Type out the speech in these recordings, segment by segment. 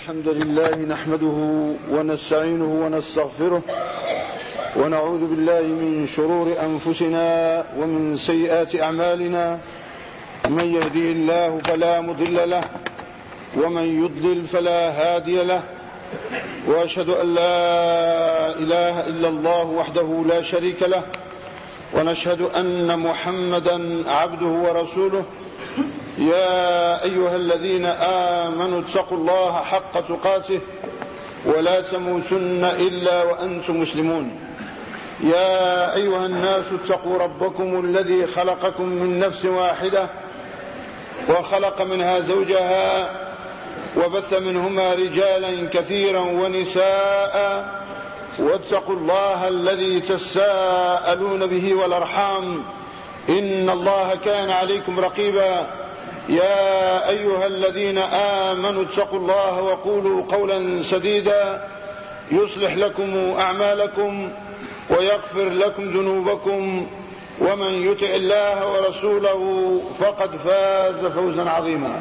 الحمد لله نحمده ونستعينه ونستغفره ونعوذ بالله من شرور أنفسنا ومن سيئات أعمالنا. من يهديه الله فلا مضل له ومن يضلل فلا هادي له، وأشهد أن لا إله إلا الله وحده لا شريك له، ونشهد أن محمدا عبده ورسوله. يا أيها الذين آمنوا اتقوا الله حق تقاته ولا تموتن إلا وأنتم مسلمون. يا أيها الناس اتقوا ربكم الذي خلقكم من نفس واحدة وخلق منها زوجها وبث منهما رجالا كثيرا ونساء، واتقوا الله الذي تساءلون به والأرحام إن الله كان عليكم رقيبا. يا أيها الذين آمنوا اتقوا الله وقولوا قولا سديدا يصلح لكم أعمالكم ويغفر لكم ذنوبكم، ومن يطع الله ورسوله فقد فاز فوزا عظيما.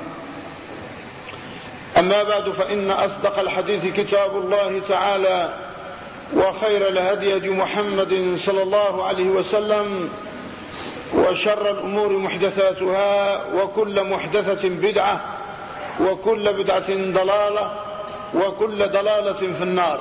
أما بعد، فإن أصدق الحديث كتاب الله تعالى، وخير الهدي هدي محمد صلى الله عليه وسلم، وشر الأمور محدثاتها، وكل محدثة بدعة، وكل بدعة ضلالة، وكل ضلالة في النار.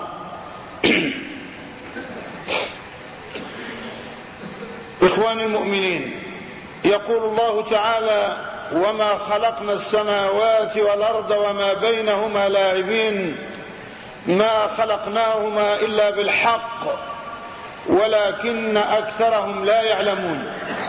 إخواني المؤمنين، يقول الله تعالى: وما خلقنا السماوات والأرض وما بينهما لاعبين ما خلقناهما إلا بالحق ولكن أكثرهم لا يعلمون.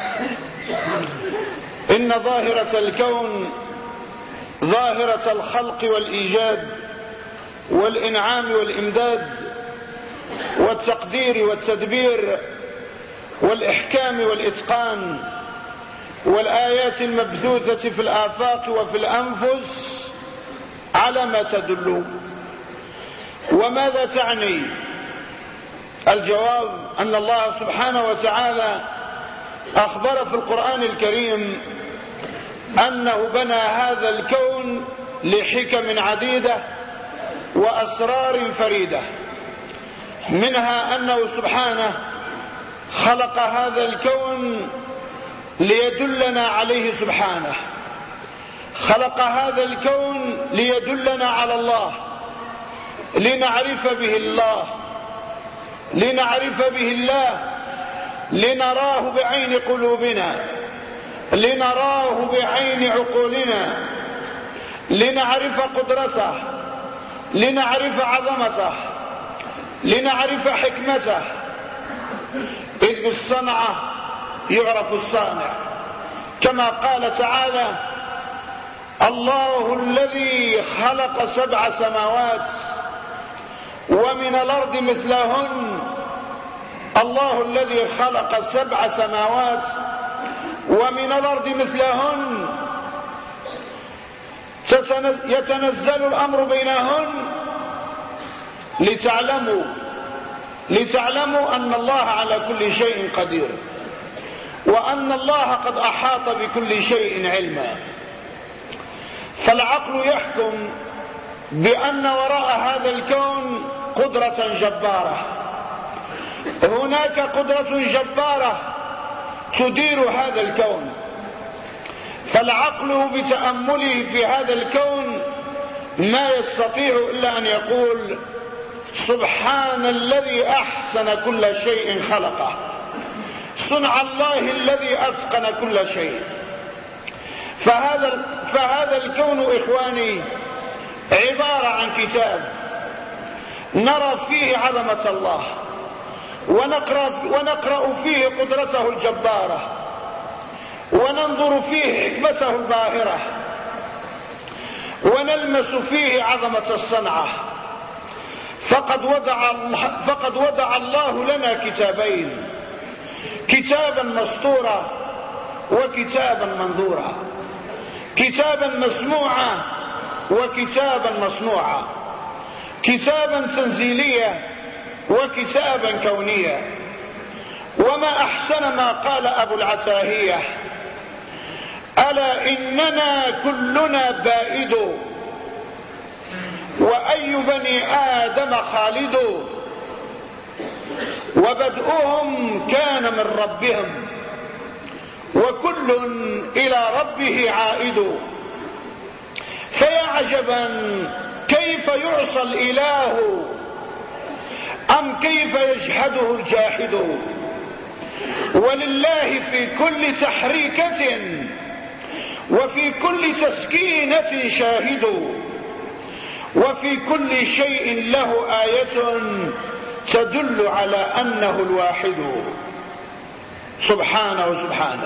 إن ظاهرة الكون ظاهرة الخلق والإيجاد والإنعام والإمداد والتقدير والتدبير والإحكام والإتقان والآيات المبثوثة في الآفاق وفي الأنفس على ما تدل. وماذا تعني؟ الجواب أن الله سبحانه وتعالى أخبر في القرآن الكريم أنه بنى هذا الكون لحكم عديدة وأسرار فريدة، منها أنه سبحانه خلق هذا الكون ليدلنا عليه سبحانه، خلق هذا الكون ليدلنا على الله، لنعرف به الله، لنعرف به الله، لنراه بعين قلوبنا، لنراه بعين عقولنا، لنعرف قدرته، لنعرف عظمته، لنعرف حكمته. إذ بالصنعة يعرف الصانع، كما قال تعالى: الله الذي خلق 7 سماوات ومن الأرض مثلهن. الله الذي خلق 7 سماوات ومن الأرض مثلهن يتنزل الأمر بينهن لتعلموا أن الله على كل شيء قدير، وأن الله قد أحاط بكل شيء علما. فالعقل يحكم بأن وراء هذا الكون قدرة جبارة، هناك قدرة جبارة تدير هذا الكون. فالعقل بتأمله في هذا الكون ما يستطيع إلا أن يقول: سبحان الذي أحسن كل شيء خلقه، صنع الله الذي أتقن كل شيء. فهذا الكون إخواني عبارة عن كتاب نرى فيه عظمة الله، ونقرأ فيه قدرته الجبارة، وننظر فيه حكمته الباهرة، ونلمس فيه عظمة الصنعة. فقد وضع الله لنا كتابين: كتابا مسطورا وكتابا منظورا، كتابا مسموعا وكتابا مصنوعا، كتابا تنزيليا وكتابا كونيا. وما أحسن ما قال أبو العتاهية: ألا إننا كلنا بائد فأي بني آدم خالد، وبدؤهم كان من ربهم، وكل إلى ربه عائد. فيا عجبا كيف يعصى الإله أم كيف يجحده الجاحد. ولله في كل تحريكة وفي كل تسكينة شاهد، وفي كل شيء له آية تدل على أنه الواحد. سبحانه سبحانه.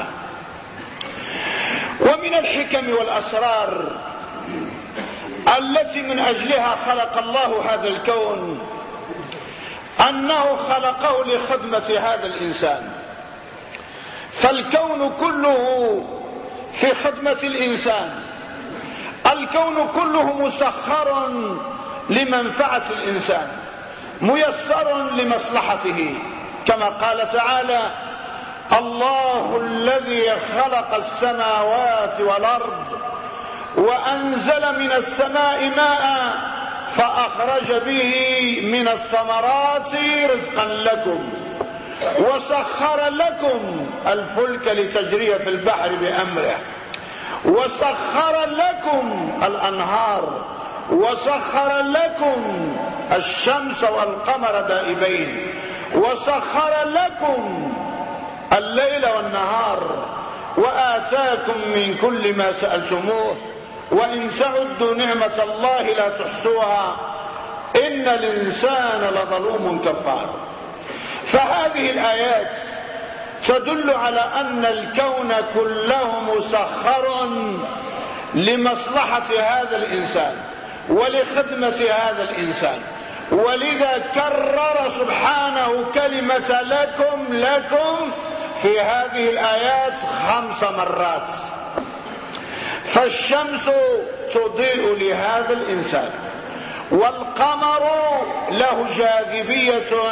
ومن الحكم والأسرار التي من أجلها خلق الله هذا الكون أنه خلقه لخدمة هذا الإنسان، فالكون كله في خدمة الإنسان، الكون كله مسخر لمنفعة الإنسان، ميسر لمصلحته، كما قال تعالى: الله الذي خلق السماوات والأرض وأنزل من السماء ماء فأخرج به من الثمرات رزقا لكم وسخر لكم الفلك لتجري في البحر بأمره وسخر لكم الأنهار وسخر لكم الشمس والقمر دائبين وسخر لكم الليل والنهار وآتاكم من كل ما سألتموه وإن تعدوا نعمة الله لا تحصوها إن الإنسان لظلوم كفار. فهذه الآيات تدل على أن الكون كله مسخر لمصلحة هذا الإنسان ولخدمة هذا الإنسان، ولذا كرر سبحانه كلمة لكم في هذه الآيات 5 مرات. فالشمس تضيء لهذا الإنسان، والقمر له جاذبية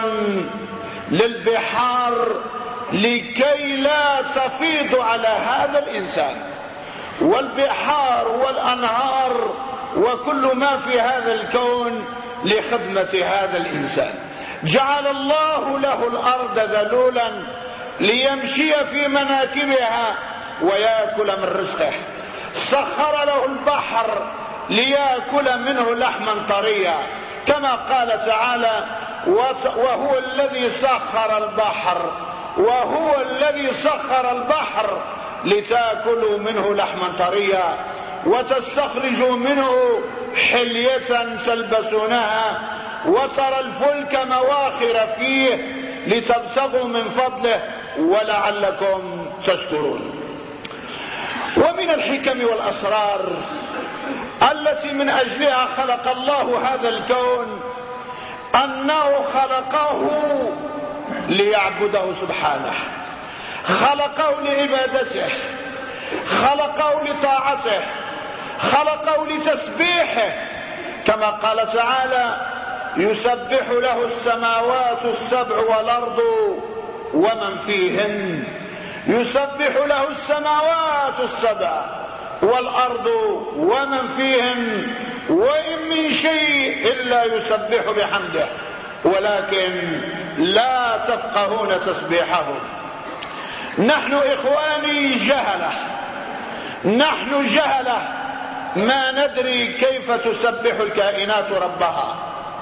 للبحار لكي لا تفيض على هذا الإنسان، والبحار والأنهار وكل ما في هذا الكون لخدمة هذا الإنسان. جعل الله له الأرض ذلولا ليمشي في مناكبها ويأكل من رزقه، سخر له البحر ليأكل منه لحما طريا، كما قال تعالى: وهو الذي سخر البحر لتأكلوا منه لحما طريا وتستخرجوا منه حلية تلبسونها وترى الفلك مواخر فيه لتبتغوا من فضله ولعلكم تشكرون. ومن الحكم والأسرار التي من أجلها خلق الله هذا الكون أنه خلقه ليعبده سبحانه، خلقه لعبادته، خلقه لطاعته، خلقه لتسبيحه، كما قال تعالى: يسبح له السماوات السبع والأرض ومن فيهن. يسبح له السماوات السبع والأرض ومن فيهن وإن من شيء إلا يسبح بحمده ولكن لا تفقهون تسبيحهم. نحن إخواني جهلة، نحن جهلة ما ندري كيف تسبح الكائنات ربها.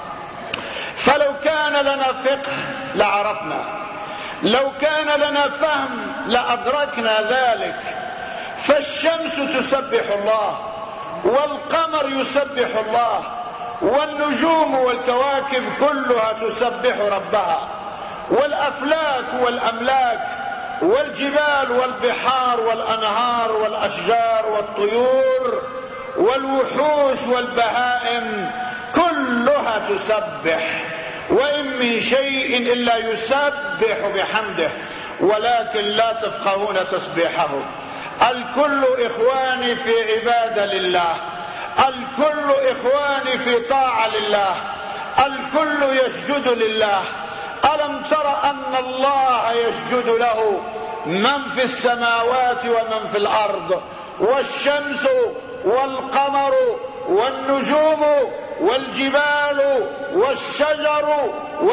فلو كان لنا فقه لعرفنا، لو كان لنا فهم لأدركنا ذلك. فالشمس تسبح الله، والقمر يسبح الله، والنجوم والكواكب كلها تسبح ربها، والأفلاك والأملاك والجبال والبحار والأنهار والأشجار والطيور والوحوش والبهائم كلها تسبح، وإن من شيء إلا يسبح بحمده ولكن لا تفقهون تسبيحه. الكل إخواني في عبادة لله، الكل إخواني في طاعة لله، الكل يسجد لله. ألم تر أن الله يسجد له من في السماوات ومن في الأرض، والشمس والقمر والنجوم والجبال والشجر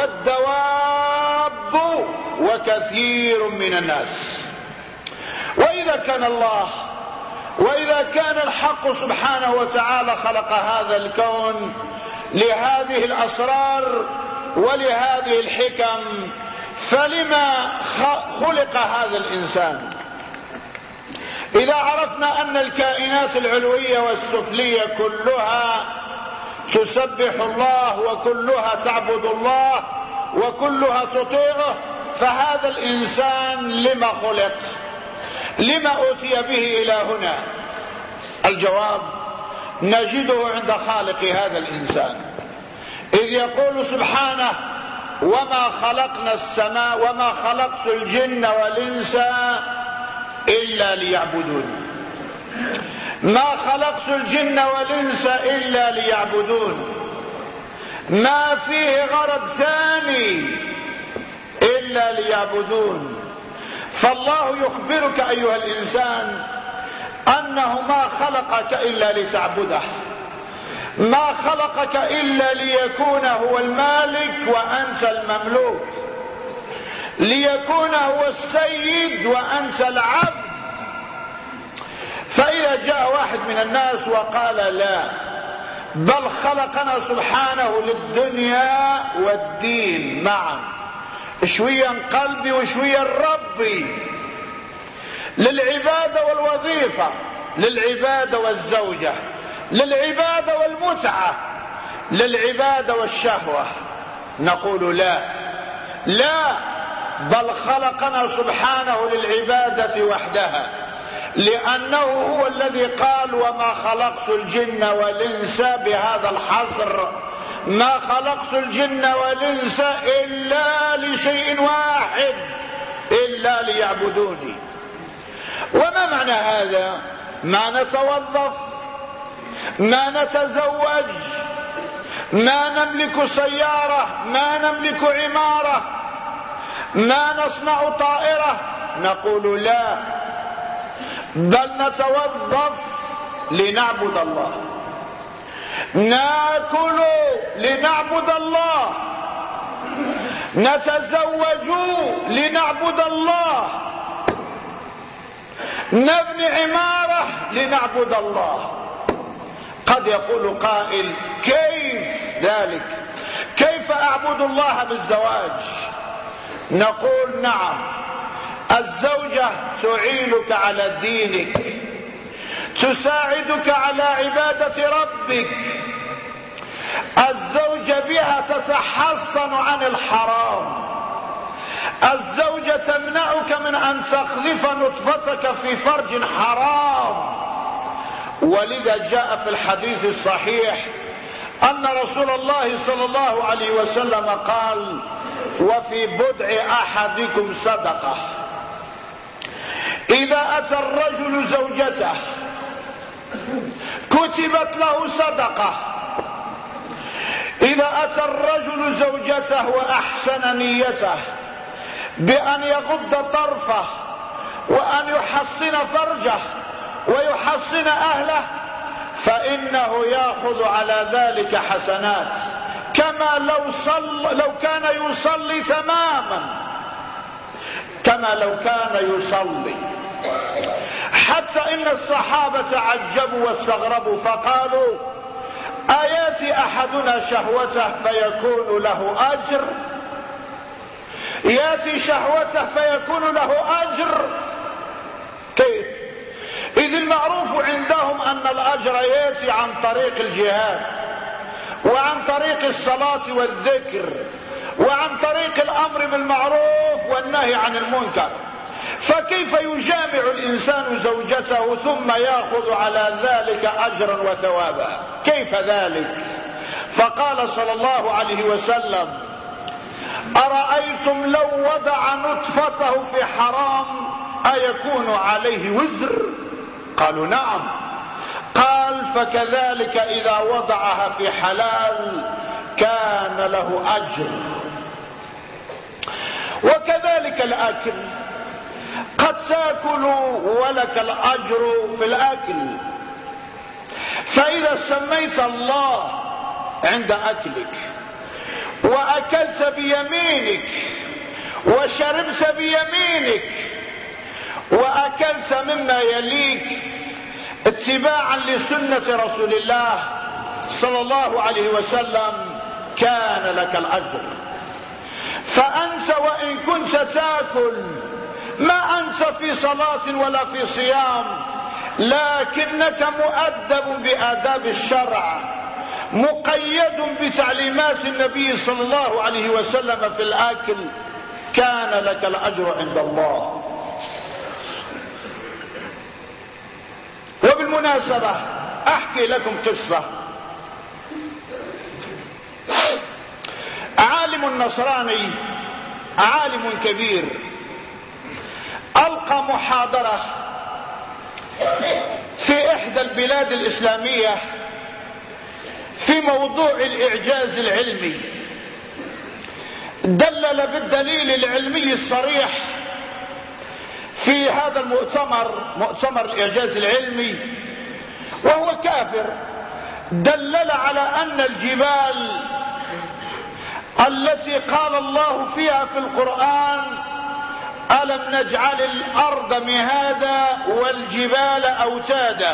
والدواب وكثير من الناس. وإذا كان الله وإذا كان الحق سبحانه وتعالى خلق هذا الكون لهذه الأسرار ولهذه الحكم، فلما خلق هذا الإنسان؟ إذا عرفنا أن الكائنات العلوية والسفلية كلها تسبح الله وكلها تعبد الله وكلها تطيعه، فهذا الإنسان لما خلق؟ لما أتي به إلى هنا؟ الجواب نجده عند خالق هذا الإنسان، إذ يقول سبحانه: وما خلقنا السماء وما خلقت الجن والإنس إلا ليعبدون. ما خلقت الجن والإنس إلا ليعبدون، ما فيه غرض ثاني إلا ليعبدون. فالله يخبرك أيها الإنسان أنه ما خلقك إلا لتعبده، ما خلقك إلا ليكون هو المالك وأنت المملوك، ليكون هو السيد وأنت العبد. فإذا جاء واحد من الناس وقال: لا، بل خلقنا سبحانه للدنيا والدين معا، شوية قلبي وشوية ربي، للعبادة والوظيفة، للعبادة والزوجة، للعبادة والمتعة، للعبادة والشهوة، نقول لا، لا، بل خلقنا سبحانه للعبادة وحدها، لأنه هو الذي قال: وما خلقت الجن والإنس، بهذا الحصر، ما خلقت الجن والإنس إلا لشيء واحد، إلا ليعبدوني. وما معنى هذا؟ ما نتوظف، ما نتزوج، ما نملك سيارة، ما نملك عمارة، ما نصنع طائرة، نقول لا، بل نتوظف لنعبد الله، ناكل لنعبد الله، نتزوج لنعبد الله، نبني عمارة لنعبد الله. قد يقول قائل: كيف ذلك؟ كيف أعبد الله بالزواج؟ نقول: نعم، الزوجة تعينك على دينك، تساعدك على عبادة ربك، الزوجة بها تتحصن عن الحرام، الزوجة تمنعك من أن تخلف نطفتك في فرج حرام. ولذا جاء في الحديث الصحيح أن رسول الله صلى الله عليه وسلم قال: وفي بدع أحدكم صدقة، إذا أتى الرجل زوجته كتبت له صدقة، إذا أتى الرجل زوجته وأحسن نيته بأن يغض طرفه وأن يحصن فرجه ويحصن أهله، فإنه يأخذ على ذلك حسنات كما لو كان يصلي تماما، كما لو كان يصلي. حتى إن الصحابة عجبوا واستغربوا فقالوا: أياتي أحدنا شهوته فيكون له أجر؟ ياتي شهوته فيكون له أجر؟ كيف؟ إذ المعروف عندهم أن الأجر ياتي عن طريق الجهاد، وعن طريق الصلاة والذكر، وعن طريق الأمر بالمعروف والنهي عن المنكر. فكيف يجامع الإنسان زوجته ثم يأخذ على ذلك أجرا وثوابا؟ كيف ذلك؟ فقال صلى الله عليه وسلم: أرأيتم لو وضع نطفته في حرام أيكون عليه وزر؟ قالوا: نعم. قال: فكذلك إذا وضعها في حلال كان له أجر. وكذلك الأكل، قد تأكل ولك الأجر في الأكل، فإذا سميت الله عند أكلك وأكلت بيمينك وشربت بيمينك وأكلت مما يليك اتباعا لسنة رسول الله صلى الله عليه وسلم كان لك الأجر. فأنت وإن كنت تأكل، ما أنت في صلاة ولا في صيام، لكنك مؤدب بآداب الشرع، مقيد بتعليمات النبي صلى الله عليه وسلم في الآكل، كان لك الأجر عند الله. وبالمناسبة أحكي لكم قصة. عالم نصراني، عالم كبير، ألقى محاضرة في إحدى البلاد الإسلامية في موضوع الإعجاز العلمي. دلل بالدليل العلمي الصريح في هذا المؤتمر، مؤتمر الإعجاز العلمي، وهو كافر. دلل على أن الجبال التي قال الله فيها في القرآن ألم نجعل الأرض مهادا والجبال أوتادا،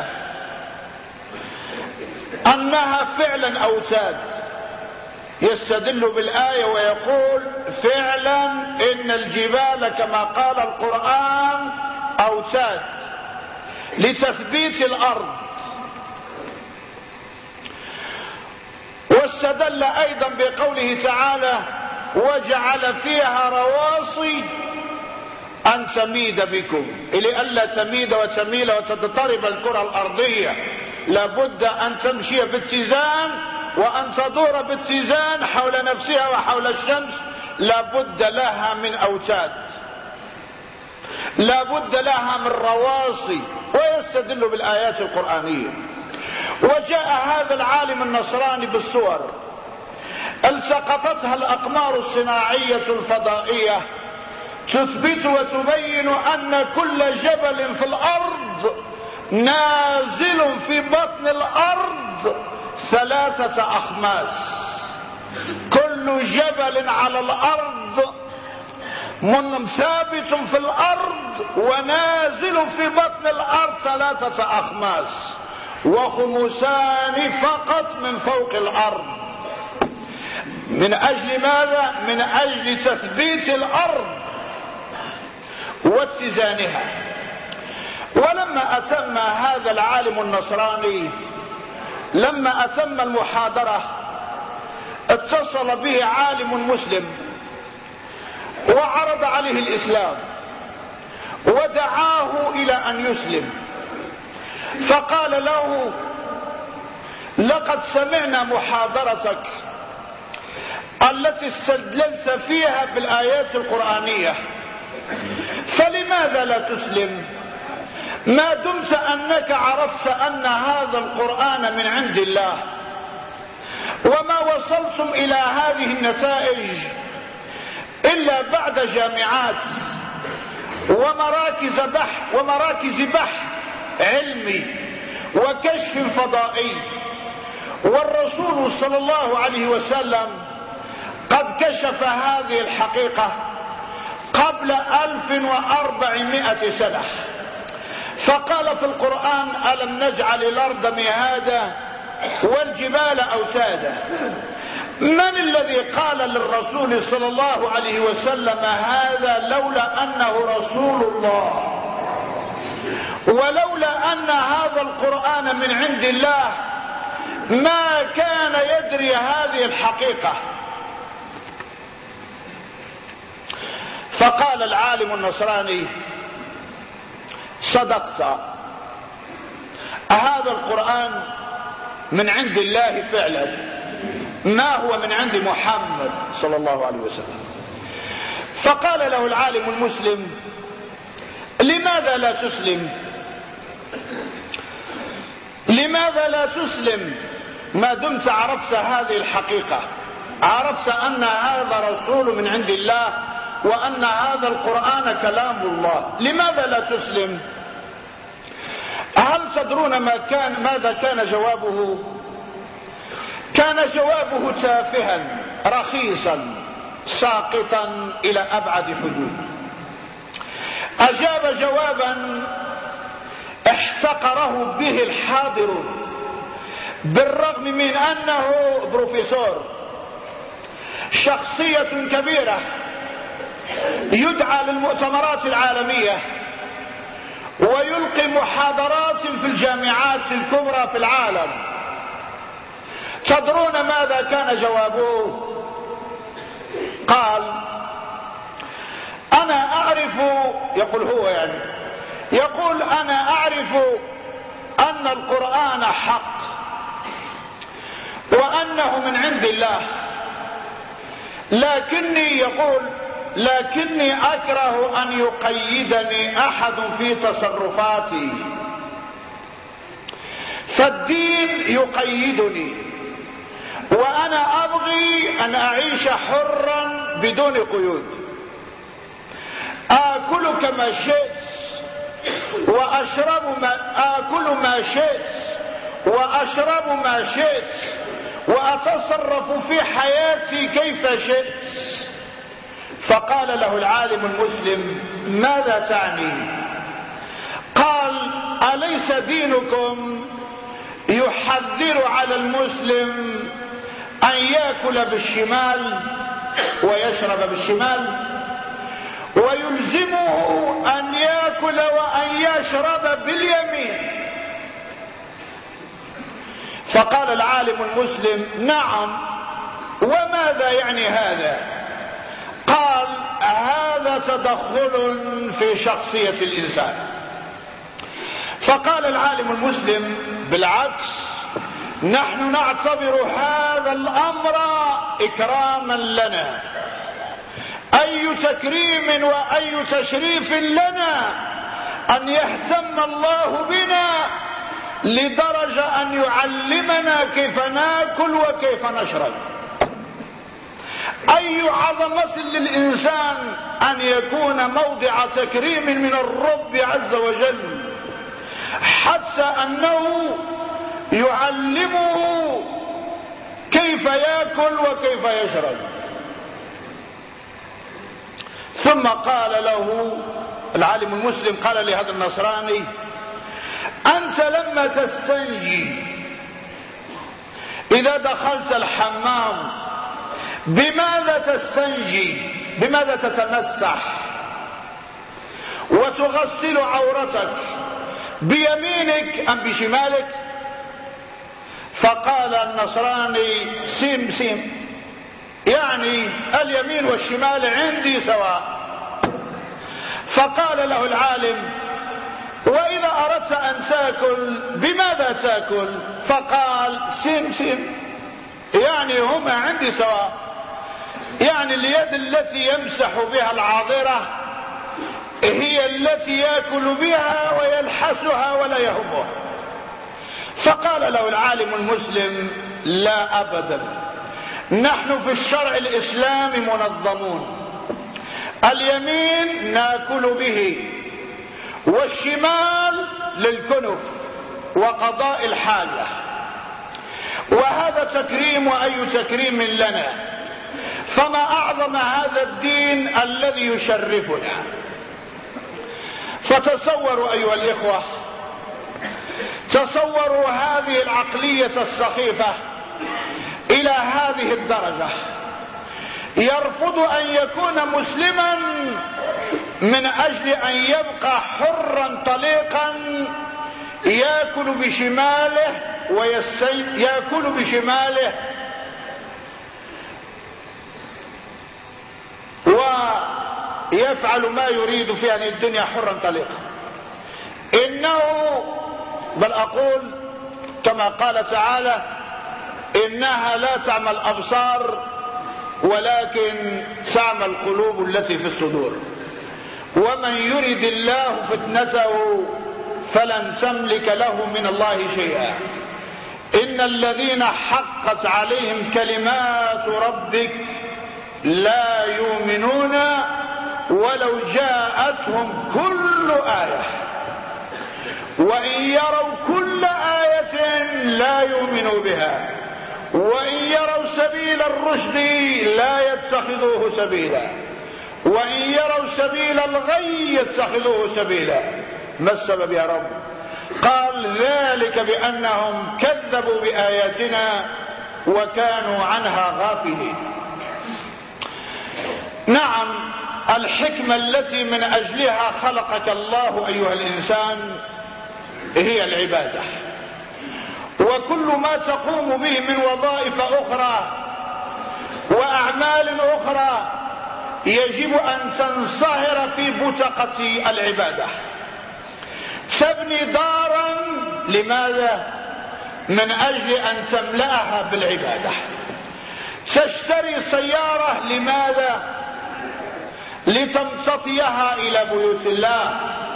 أنها فعلا أوتاد. يستدل بالآية ويقول فعلا إن الجبال كما قال القرآن أوتاد لتثبيت الأرض. واستدل أيضا بقوله تعالى وجعل فيها رواسي أن تميد بكم، لئلا تميد وتميل وتضطرب الكرة الأرضية، لابد أن تمشي باتزان وأن تدور باتزان حول نفسها وحول الشمس. لابد لها من أوتاد، لابد لها من رواسي. ويستدل بالآيات القرآنية. وجاء هذا العالم النصراني بالصور التقطتها الأقمار الصناعية الفضائية تثبت وتبين أن كل جبل في الأرض نازل في بطن الأرض 3 أخماس. كل جبل على الأرض ثابت في الأرض ونازل في بطن الأرض 3 أخماس، وخمسان فقط من فوق الأرض. من أجل ماذا؟ من أجل تثبيت الأرض واتزانها. ولما أتم هذا العالم النصراني، لما أتم المحاضرة، اتصل به عالم مسلم وعرض عليه الإسلام ودعاه إلى أن يسلم. فقال له لقد سمعنا محاضرتك التي استدللت فيها بالآيات القرآنية، فلماذا لا تسلم ما دمت أنك عرفت أن هذا القرآن من عند الله، وما وصلتم إلى هذه النتائج إلا بعد جامعات ومراكز بحث علمي وكشف فضائي. والرسول صلى الله عليه وسلم قد كشف هذه الحقيقة قبل 1400 سنة، فقال في القرآن ألم نجعل الأرض مهادا والجبال أوتادا. من الذي قال للرسول صلى الله عليه وسلم هذا لولا أنه رسول الله، ولولا أن هذا القرآن من عند الله ما كان يدري هذه الحقيقة. فقال العالم النصراني صدقت، هذا القرآن من عند الله فعلا، ما هو من عند محمد صلى الله عليه وسلم. فقال له العالم المسلم لماذا لا تسلم؟ لماذا لا تسلم ما دمت عرفت هذه الحقيقة، عرفت أن هذا رسول من عند الله وأن هذا القرآن كلام الله، لماذا لا تسلم؟ هل تدرون ماذا كان جوابه؟ كان جوابه تافها رخيصا ساقطا إلى أبعد حدود. أجاب جوابا احتقره به الحاضرون، بالرغم من أنه بروفيسور، شخصية كبيرة يدعى للمؤتمرات العالمية ويلقي محاضرات في الجامعات الكبرى في العالم. تدرون ماذا كان جوابه؟ قال: أنا أعرف، يقول هو يعني، يقول: أنا أعرف أن القرآن حق وأنه من عند الله، لكني أكره أن يقيدني أحد في تصرفاتي، فالدين يقيدني وأنا أبغي أن أعيش حرا بدون قيود، آكل كما شئت آكل ما شئت وأشرب ما شئت وأتصرف في حياتي كيف شئت. فقال له العالم المسلم: ماذا تعني؟ قال: أليس دينكم يحذر على المسلم أن يأكل بالشمال ويشرب بالشمال، ويلزمه أن يأكل وأن يشرب باليمين؟ فقال العالم المسلم: نعم، وماذا يعني هذا؟ قال: هذا تدخل في شخصية الإنسان. فقال العالم المسلم: بالعكس، نحن نعتبر هذا الأمر إكراما لنا، أي تكريم وأي تشريف لنا أن يهتم الله بنا لدرجة أن يعلمنا كيف ناكل وكيف نشرب. أي عظمة للإنسان أن يكون موضع تكريم من الرب عز وجل، حتى أنه يعلمه كيف يأكل وكيف يشرب. ثم قال له العالم المسلم، قال لهذا النصراني: أنت لما تستنجي إذا دخلت الحمام بماذا تستنجي؟ بماذا تتمسح وتغسل عورتك؟ بيمينك أم بشمالك؟ فقال النصراني: سيم سيم، يعني اليمين والشمال عندي سواء. فقال له العالم: وإذا أردت أن تأكل بماذا تأكل؟ فقال: سيم سيم، يعني هما عندي سواء، يعني اليد التي يمسح بها العاذرة هي التي يأكل بها ويلحسها ولا يهمها. فقال له العالم المسلم: لا أبدا، نحن في الشرع الإسلامي منظمون، اليمين ناكل به، والشمال للكنف وقضاء الحاجة، وهذا تكريم وأي تكريم لنا، فما أعظم هذا الدين الذي يشرفنا. فتصوروا أيها الإخوة، تصوروا هذه العقلية السخيفة إلى هذه الدرجة، يرفض أن يكون مسلما من أجل أن يبقى حرا طليقا يأكل بشماله يأكل بشماله ويفعل ما يريد في هذه الدنيا حرا طليقا. إنه، بل أقول كما قال تعالى: إنها لا تعمى الأبصار ولكن تعمى القلوب التي في الصدور، ومن يرد الله فتنته فلن تملك له من الله شيئا، إن الذين حقت عليهم كلمات ربك لا يؤمنون ولو جاءتهم كل آية وإن يروا كل آية لا يؤمنوا بها وإن يروا سبيل الرشد لا يتخذوه سبيلا وإن يروا سبيل الغي يتخذوه سبيلا. ما السبب يا رب؟ قال ذلك بأنهم كذبوا بآياتنا وكانوا عنها غافلين. نعم، الحكمة التي من أجلها خلقك الله أيها الإنسان هي العبادة، وكل ما تقوم به من وظائف أخرى وأعمال أخرى يجب أن تنصهر في بتقة العبادة. تبني دارا لماذا؟ من أجل أن تملأها بالعبادة. تشتري سيارة لماذا؟ لتمتطيها إلى بيوت الله.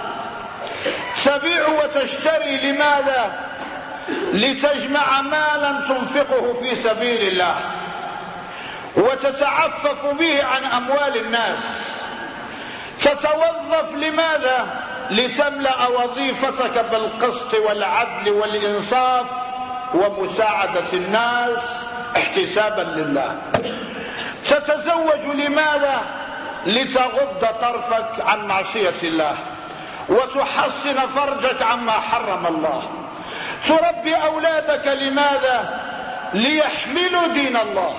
تبيع وتشتري لماذا؟ لتجمع مالا تنفقه في سبيل الله وتتعفف به عن أموال الناس. تتوظف لماذا؟ لتملأ وظيفتك بالقسط والعدل والإنصاف ومساعدة الناس احتسابا لله. تتزوج لماذا؟ لتغض طرفك عن معصية الله وتحصن فرجك عما حرم الله. تربي أولادك لماذا؟ ليحملوا دين الله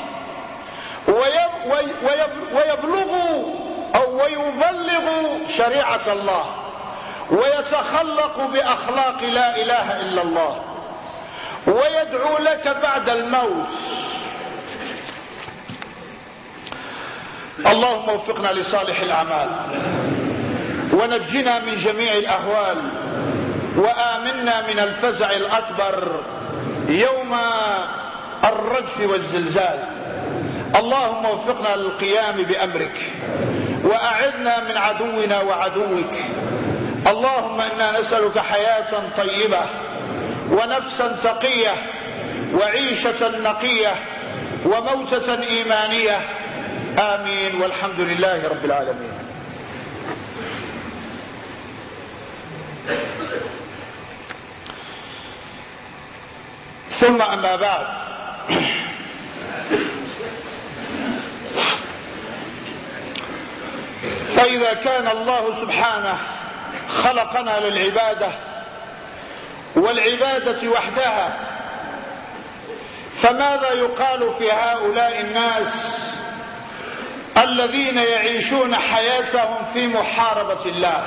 ويبلغوا أو ويبلغوا شريعة الله ويتخلقوا بأخلاق لا إله إلا الله ويدعو لك بعد الموت. اللهم وفقنا لصالح الأعمال ونجنا من جميع الأهوال وآمنا من الفزع الأكبر يوم الرجف والزلزال. اللهم وفقنا للقيام بأمرك وأعذنا من عدونا وعدوك. اللهم إنا نسألك حياة طيبة ونفسا تقية وعيشة نقية وموتة إيمانية. آمين والحمد لله رب العالمين. ثم أما بعد، فإذا كان الله سبحانه خلقنا للعبادة والعبادة وحدها، فماذا يقال في هؤلاء الناس الذين يعيشون حياتهم في محاربة الله؟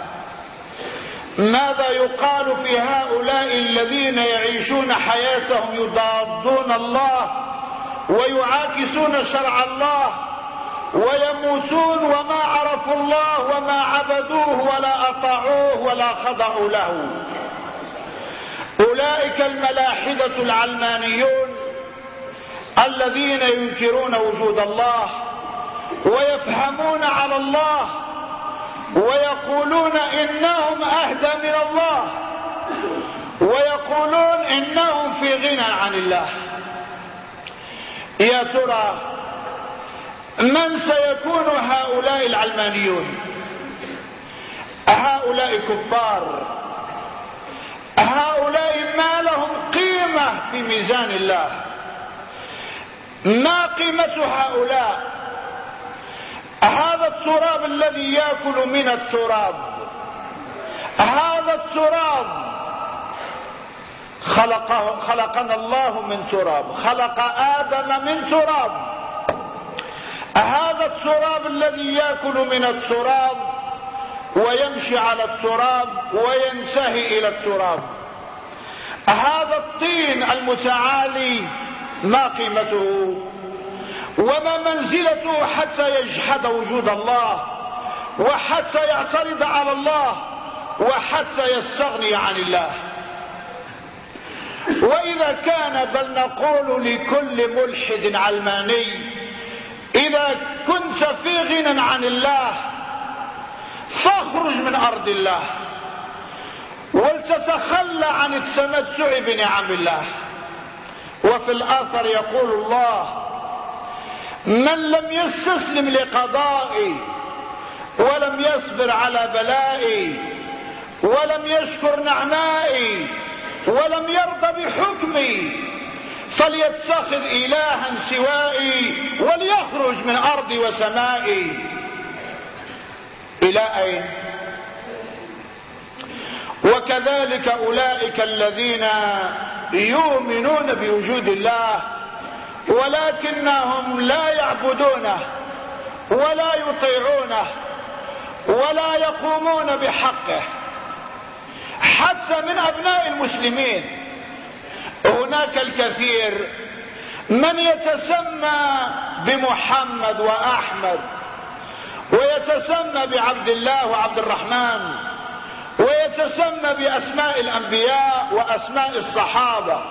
ماذا يقال في هؤلاء الذين يعيشون حياتهم يضادون الله ويعاكسون شرع الله ويموتون وما عرفوا الله وما عبدوه ولا أطاعوه ولا خضعوا له؟ أولئك الملاحدة العلمانيون الذين ينكرون وجود الله ويفهمون على الله ويقولون إنهم أهدى من الله ويقولون إنهم في غنى عن الله. يا ترى من سيكون هؤلاء العلمانيون؟ هؤلاء كفار، هؤلاء ما لهم قيمة في ميزان الله. ما قيمة هؤلاء؟ هذا التراب الذي يأكل من التراب، هذا التراب خلقنا الله من تراب، خلق آدم من تراب. هذا التراب الذي يأكل من التراب ويمشي على التراب وينتهي إلى التراب. هذا الطين المتعالي ما قيمته وما منزلته حتى يجحد وجود الله وحتى يعترض على الله وحتى يستغني عن الله؟ وإذا كان بل نقول لكل ملحد علماني: إذا كنت في غنى عن الله فاخرج من أرض الله ولتتخلى عن التمتع بنعم الله. وفي الآثر يقول الله: من لم يستسلم لقضائي ولم يصبر على بلائي ولم يشكر نعمائي ولم يرضى بحكمي فليتخذ إلها سوائي وليخرج من أرضي وسمائي. إلى أين؟ وكذلك أولئك الذين يؤمنون بوجود الله ولكنهم لا يعبدونه ولا يطيعونه ولا يقومون بحقه. حتى من أبناء المسلمين هناك الكثير من يتسمى بمحمد وأحمد ويتسمى بعبد الله وعبد الرحمن ويتسمى بأسماء الأنبياء وأسماء الصحابة.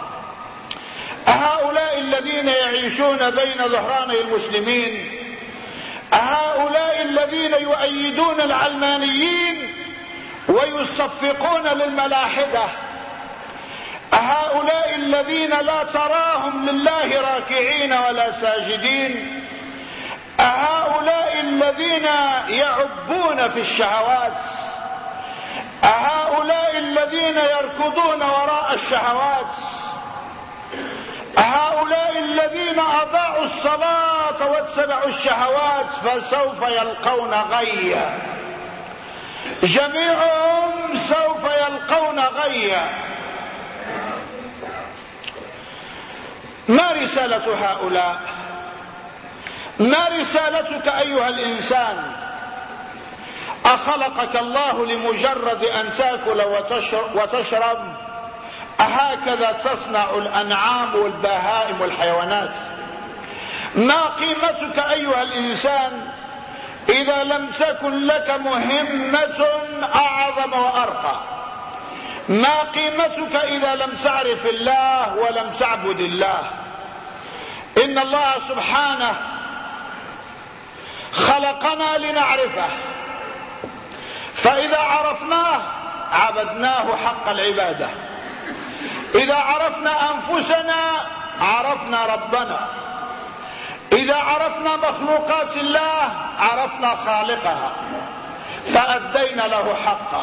هؤلاء الذين يعيشون بين ظهراني المسلمين، هؤلاء الذين يؤيدون العلمانيين ويصفقون للملاحدة، هؤلاء الذين لا تراهم لله راكعين ولا ساجدين، هؤلاء الذين يعبون في الشهوات، هؤلاء الذين يركضون وراء الشهوات، هؤلاء الذين أضاعوا الصلاة واتبعوا الشهوات فسوف يلقون غيا. جميعهم سوف يلقون غيا. ما رسالة هؤلاء؟ ما رسالتك أيها الإنسان؟ أخلقك الله لمجرد أن تأكل وتشرب؟ أهكذا تصنع الأنعام والبهائم والحيوانات؟ ما قيمتك أيها الإنسان إذا لم تكن لك مهمة أعظم وأرقى؟ ما قيمتك إذا لم تعرف الله ولم تعبد الله؟ إن الله سبحانه خلقنا لنعرفه، فإذا عرفناه عبدناه حق العبادة. إذا عرفنا أنفسنا عرفنا ربنا. إذا عرفنا مخلوقات الله عرفنا خالقها فأدينا له حقه،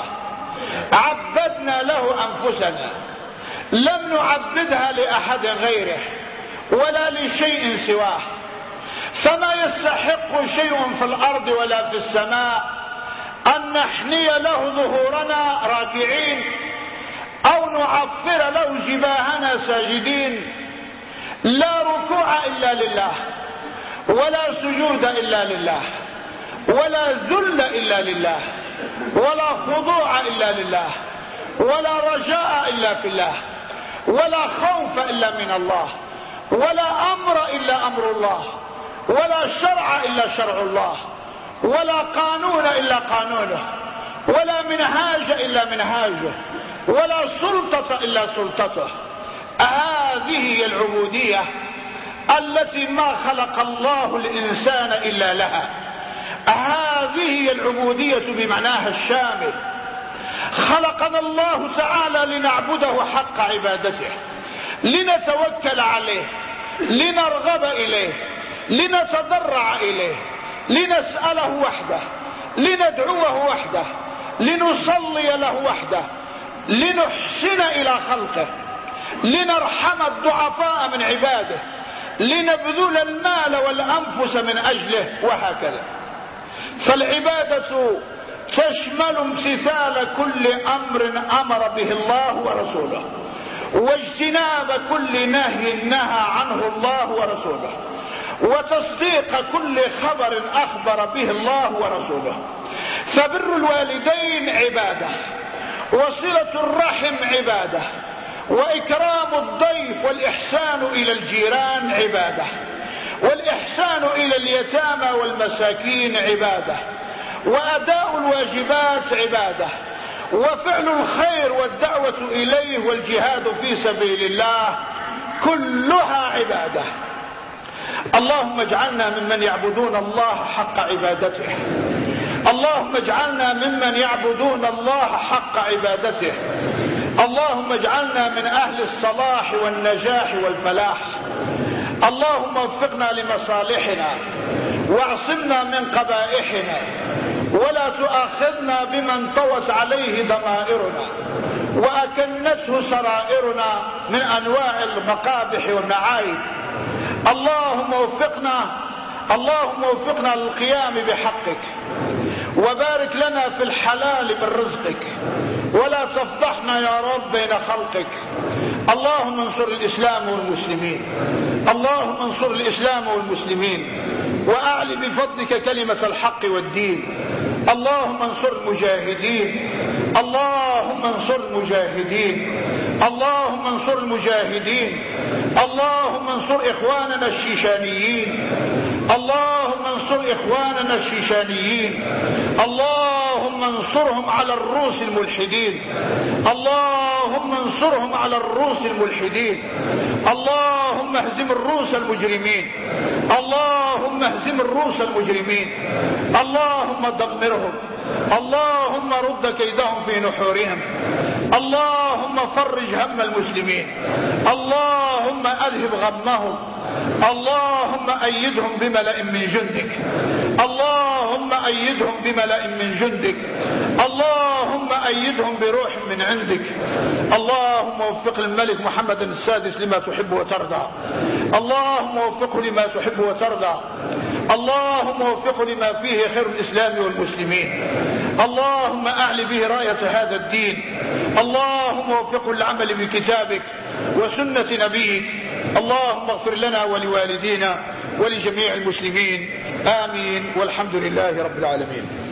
عبدنا له أنفسنا، لم نعبدها لأحد غيره ولا لشيء سواه. فما يستحق شيء في الأرض ولا في السماء أن نحني له ظهورنا راكعين أو نعفر له جباهنا ساجدين. لا ركوع إلا لله، ولا سجود إلا لله، ولا ذل إلا لله، ولا خضوع إلا لله، ولا رجاء إلا في الله، ولا خوف إلا من الله، ولا أمر إلا أمر الله، ولا شرع إلا شرع الله، ولا قانون إلا قانونه، ولا منهاج إلا منهاجه، ولا سلطة إلا سلطته. هذه هي العبودية التي ما خلق الله الإنسان إلا لها. هذه هي العبودية بمعناها الشامل. خلقنا الله تعالى لنعبده حق عبادته، لنتوكل عليه، لنرغب إليه، لنتضرع إليه، لنسأله وحده، لندعوه وحده، لنصلي له وحده، لنحسن إلى خلقه، لنرحم الضعفاء من عباده، لنبذل المال والأنفس من أجله، وهكذا. فالعبادة تشمل امتثال كل أمر أمر به الله ورسوله، واجتناب كل نهي نهى عنه الله ورسوله، وتصديق كل خبر أخبر به الله ورسوله. فبر الوالدين عبادة، وصلة الرحم عبادة، وإكرام الضيف والإحسان إلى الجيران عبادة، والإحسان إلى اليتامى والمساكين عبادة، وأداء الواجبات عبادة، وفعل الخير والدعوة إليه والجهاد في سبيل الله كلها عبادة. اللهم اجعلنا ممن يعبدون الله حق عبادته. اللهم اجعلنا ممن يعبدون الله حق عبادته. اللهم اجعلنا من أهل الصلاح والنجاح والفلاح. اللهم وفقنا لمصالحنا، واعصمنا من قبائحنا، ولا تؤاخذنا بمن طوت عليه ضمائرنا وأكنته سرائرنا من أنواع المقابح والمعايب. اللهم وفقنا للقيام بحقك، وبارك لنا في الحلال من رزقك، ولا تفضحنا يا رب بين خلقك. اللهم انصر الإسلام والمسلمين، اللهم انصر الإسلام والمسلمين، وأعلي بفضلك كلمة الحق والدين. اللهم انصر المجاهدين، اللهم انصر المجاهدين، اللهم انصر المجاهدين، اللهم انصر إخواننا الشيشانيين، اللهم انصر إخواننا الشيشانيين، اللهم انصرهم على الروس الملحدين، اللهم انصرهم على الروس الملحدين، اللهم اهزم الروس المجرمين، اللهم اهزم الروس المجرمين، اللهم دمرهم، اللهم رد كيدهم في نحورهم، اللهم فرج هم المسلمين، اللهم أذهب غمهم، اللهم أيدهم بملأ من جندك، اللهم أيدهم بملأ من جندك، اللهم أيدهم بروح من عندك. اللهم وفق الملك محمد السادس لما تحب وترضى، اللهم وفقه لما تحب وترضى، اللهم وفقه لما فيه خير الإسلام والمسلمين، اللهم أعل به راية هذا الدين، اللهم وفقه للعمل بكتابك وسنة نبيك. اللهم اغفر لنا ولوالدينا ولجميع المسلمين، آمين، والحمد لله رب العالمين.